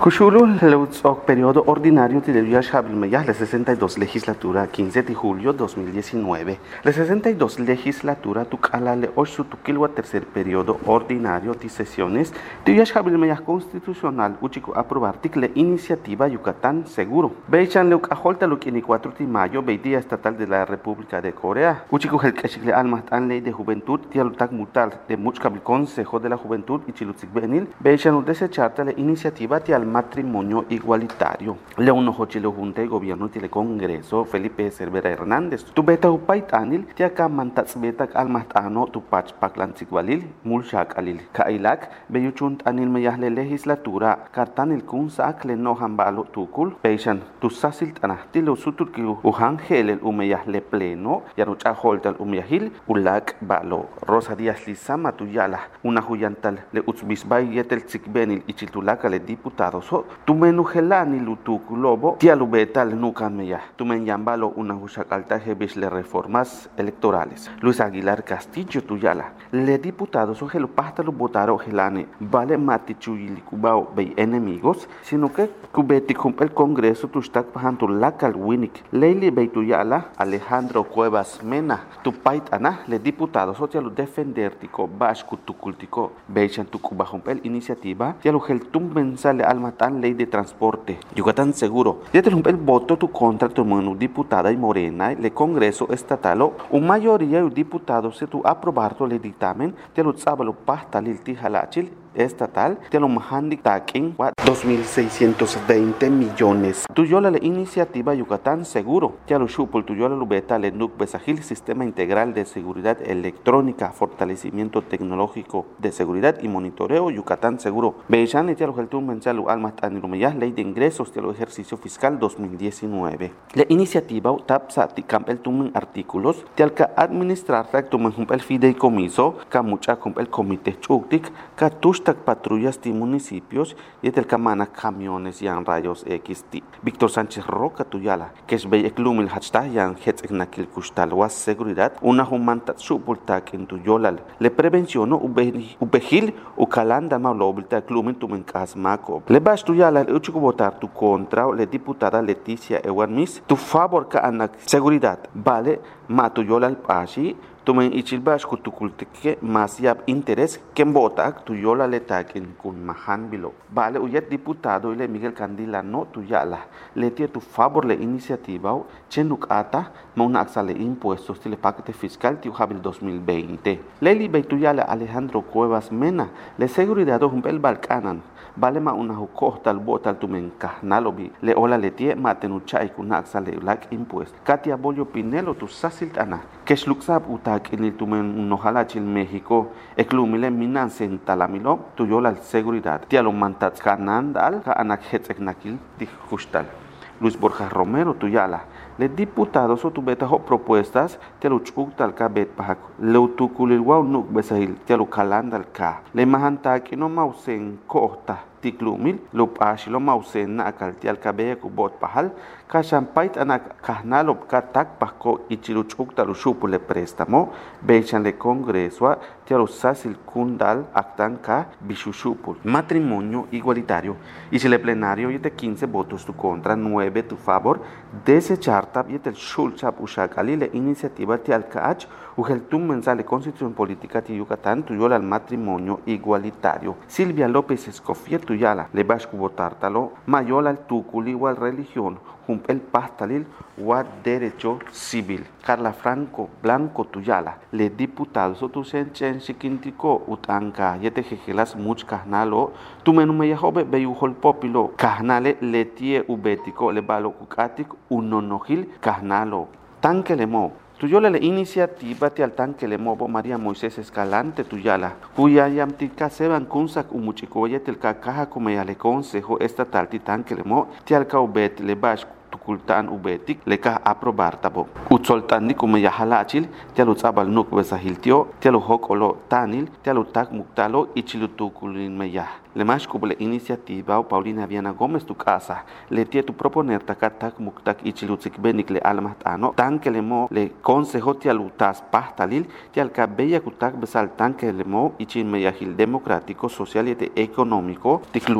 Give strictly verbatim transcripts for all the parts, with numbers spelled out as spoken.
Cushulu Leutzok, periodo ordinario de Yashabilmeyah, la sesenta y dos legislatura, quince de julio dos mil diecinueve. La sesenta y dos legislatura, Tukala le Oshu Tukilwa, tercer periodo ordinario de sesiones de Yashabilmeyah constitucional, Uchico aprobar ticle iniciativa Yucatán seguro. Beichan Leuk Aholta Lukini cuatro de mayo, Beidía Estatal de la República de Corea. Uchico Helkashikle Almatan Ley de Juventud, Tialutak Mutal de Muchkabil Consejo de la Juventud y Chilutzig Benil, Beichan desecharte la iniciativa Tial matrimonio igualitario. Leono Hochilo Junta y Gobierno del Congreso, Felipe Cervera Hernández. Tu beta upaitanil, tiaka mantats betak almatano, tu pach paklantzigualil, mulshak alil. Kailak, beyuchunt anil meyahle legislatura, kartanil kunsak le nohan balo tukul, peishan, tu sasil tanahtilo suturkiu, uhan helel umeyahle pleno, yanucha holtal umeyahil, ulak balo. Rosa Díaz Lizama tuyala, una huyantal le utzbisbay yetel tzikbenil ichiltulaka le diputado. So, tu menujelani lutuku lobo, tialubetal nucameya, tu menyambalo una huchakaltaje le reformas electorales. Luis Aguilar Castillo tuyala, le diputados o gelo pasta lo votaron gelane, vale matichuyili cubao bei enemigos, sino que cubeti cum el Congreso tu stak pahantu lakal winik, leili bei tuyala, Alejandro Cuevas Mena, tu paitana, le diputados o tialu defendertico, bashku tukultico, beichan tu cubajumpel iniciativa, tialu gel tum mensale alma tan ley de transporte. Yucatán seguro. Ya te el voto tu contra tu mano diputada y morena, le Congreso estatal, o mayoría de diputados se tu aprobar tu le dictamen, te lo sábalo pasta lil tijalachil estatal, te lo mahandik taking dos mil seiscientos veinte millones. Tu yola la iniciativa Yucatán seguro. Ya lo chupol tu yola lo beta le nuk besajil sistema integral de seguridad electrónica, fortalecimiento tecnológico de seguridad y monitoreo Yucatán seguro. Beichan le lo geltum mensalu almat anilumeyah ley de ingresos de lo ejercicio fiscal dos mil diecinueve. La iniciativa tapsati campel tumen artículos tialka administrar tumen el fideicomiso kamucha el comité chuktik katush patrullas de municipios y del camana camiones y en rayos X T. Víctor Sánchez Roca tuyala, que es bey eklumil hashtag yan hetzeknakil kustal was seguridad, una humanta supultak en tuyolal. Le prevenciono ubehil u calanda maulobilta eklumil tumen kasmako. Le bash tuyala le uchuko votar tu contra le diputada Leticia Ewanmis, tu favor ka anak seguridad, vale ma tuyolal pashi. Tumen ichilbash kutukultike mas yab interés que vota tuyola letakin kun mahan bilo. Vale uyet diputado ile Miguel Candila no tuyala. Le tie tu favor le iniciativa chenuk ata mauna axale impuestos tile paquete fiscal tiu habil dos mil veinte. Leli beituyala Alejandro Cuevas Mena le seguridad humpel Balcanan. Vale ma una hukohtal botal tumen kahnalobi le ola le tie matenuchay kun axale lak impuesto. Katia Bollo Pinelo tu sasiltana que shluksab uta en tumen nojalachil México, eklumile minan sentalamilo, tuyola al seguridad. Tialo mantats canandal, ka anak hetzeknakil dijustal. Luis Borja Romero tuyala. Le diputados o tu betajo propuestas, tialo chuktal ka bet pahak. Le utukulilwau nuk besahil, tialo kalandal ka. Le mahantak no mausen kohta. Tiklumil, lo pashilo mausen na akal tial kabea ku bot pahal, ka champait anak kahnalop ka tak pahko ichiluchuk talu shupule préstamo, beichan le Congreso, tialo sasil kundal actan ka bishushupul. Matrimonio igualitario. Y si le plenario y de quince votos tu contra, nueve tu favor, desechar tab y el shulchap ushakali le iniciativa tial kaach, ujel tum mensale constitución política ti Yucatán tuyola al matrimonio igualitario. Silvia López Escofier tuyala, le bashku votártalo, mayola al tukul igual religión, el pastalil o derecho civil. Carla Franco Blanco tuyala, le diputado so tu senchen chiquintico utanka, yete jejelas much kahnalo, tu menu me yahobe beyuhol popilo, kahnale le tie ubetico, le balo kukatik, unonojil kahnalo. Tanque le mo. Tuyola la iniciativa te al tanque le movo María Moisés Escalante tuyala, cuya yamtica seban kunsak umuchikoye tel caja como ya le consejo estatal ti tanque le mo, te al caubet le bash tukultan ubetik le ka aprobar tabo. Utsoltandi como ya halachil, te alu tzabal nuk besahiltio, te alu hokolo tanil, te alu tak muktalo ichilutukulin meya. Le más como la iniciativa o Paulina Viana Gómez tu casa, le tie tu proponer takat muktak ichilutzik benik le almatano, tan que le mo le consejo te alutas pastalil, te al cabella kutak besal tan que le mo ichin meyahil democrático, social y económico, tiklumil.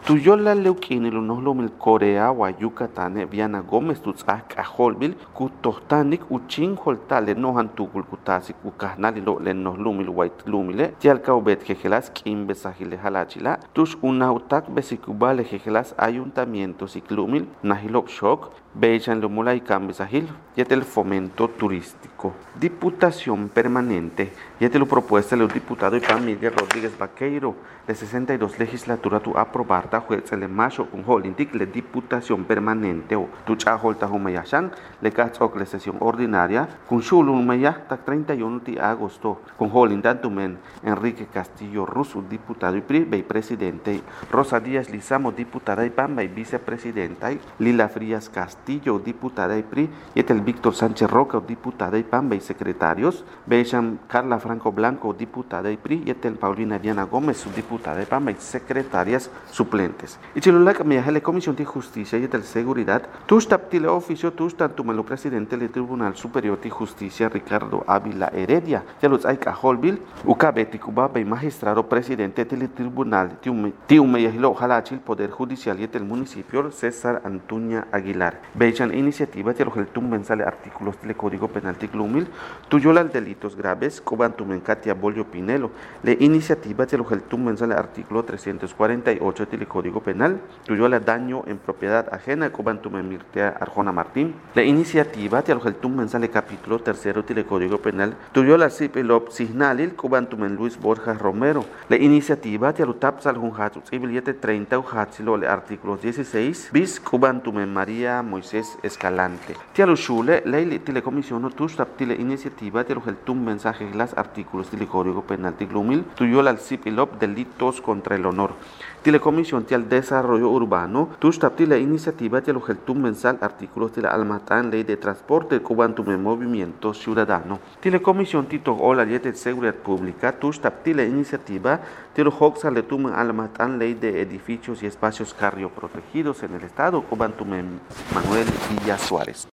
Tuyola leukini lunohlumil Corea wa Yucatán Viana Gómez tutzah kaholbil kutohtanik uchin holtale nohan tukul kutasik ukahnali lo len nohlumil white lumile tialka ubet jejelas kimbe sahile halachila tush una utak besikubale jejelas ayuntamiento siklumil nahilok shok beichan lumula y cambe sahil yetel fomento turístico. Diputación permanente. Yetel propuesta del diputado Iván Miguel Rodríguez Vaqueiro de sesenta y dos legislatura tu aprobar juez el macho con holintic le diputación permanente o tu chaholta humayashan le catzok la sesión ordinaria con shulun mayah tak treinta y uno de agosto con holindantumen Enrique Castillo Russo diputado y pri presidente Rosa Díaz Lizamo diputada y pamba y vicepresidenta Lila Frías Castillo diputada y pri y el Víctor Sánchez Roca diputada y pamba y secretarios Becham Carla Franco Blanco diputada y pri y el Paulina Diana Gómez subdiputada y pamba y secretarias suplentes. Y chilulac me la Comisión de Justicia y de Seguridad, tus taptile oficio, tus tantumelo presidente del Tribunal Superior de Justicia Ricardo Ávila Heredia, ya los hay caholbil, ucabeti cuba y magistrado presidente del Tribunal Tiumeyahilo Jalachil Poder Judicial y del municipio César Antuña Aguilar. Bechan iniciativa de los tumensale artículos del Código Penal de Glumil, tuyola delitos graves, cubantumen Katia Bolio Pinelo, le iniciativa de los tumensale artículo trescientos cuarenta y ocho del Código Penal, tuyola daño en propiedad ajena, cubantumen Mirtea Arjona Martín, la iniciativa de los tumensale capítulo tercero del Código Penal, tuyola Sipelop Signalil, cubantumen Luis Borja Romero, la iniciativa de los tapsal junjatsus y billete treinta ujatzilo le artículos dieciséis, bis cubantumen María Moisés Escalante. Tialo Shule, ley telecomisión tus taptile iniciativa de los tum mensajes las artículos del Código Penal de Glumil, tuyola al Sipelop delitos contra el honor. Telecomisión del Desarrollo Urbano, tus taptile iniciativa de los tum mensal artículos de la Almatán Ley de Transporte cubantumen Movimiento Ciudadano. Telecomisión Tito Ola Ley de Seguridad Pública, tus taptile iniciativa de los Hoxal de Tumen Almatán Ley de Edificios y Espacios Cardio Protegidos en el Estado cubantumen Manuel Villa Suárez.